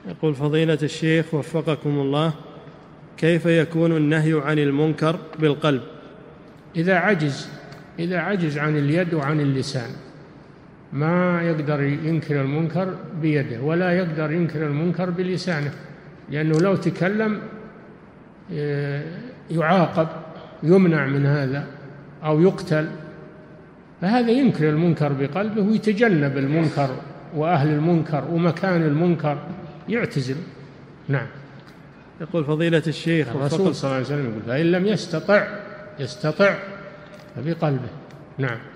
يقول فضيلة الشيخ وفقكم الله، كيف يكون النهي عن المنكر بالقلب؟ إذا عجز عن اليد وعن اللسان، ما يقدر ينكر المنكر بيده ولا يقدر ينكر المنكر بلسانه، لأنه لو تكلم يعاقب، يمنع من هذا أو يقتل. فهذا ينكر المنكر بقلبه ويتجنب المنكر وأهل المنكر ومكان المنكر، يعتزل. نعم. يقول فضيلة الشيخ الرسول صلى الله عليه وسلم يقول: فإن لم يستطع فبقلبه. نعم.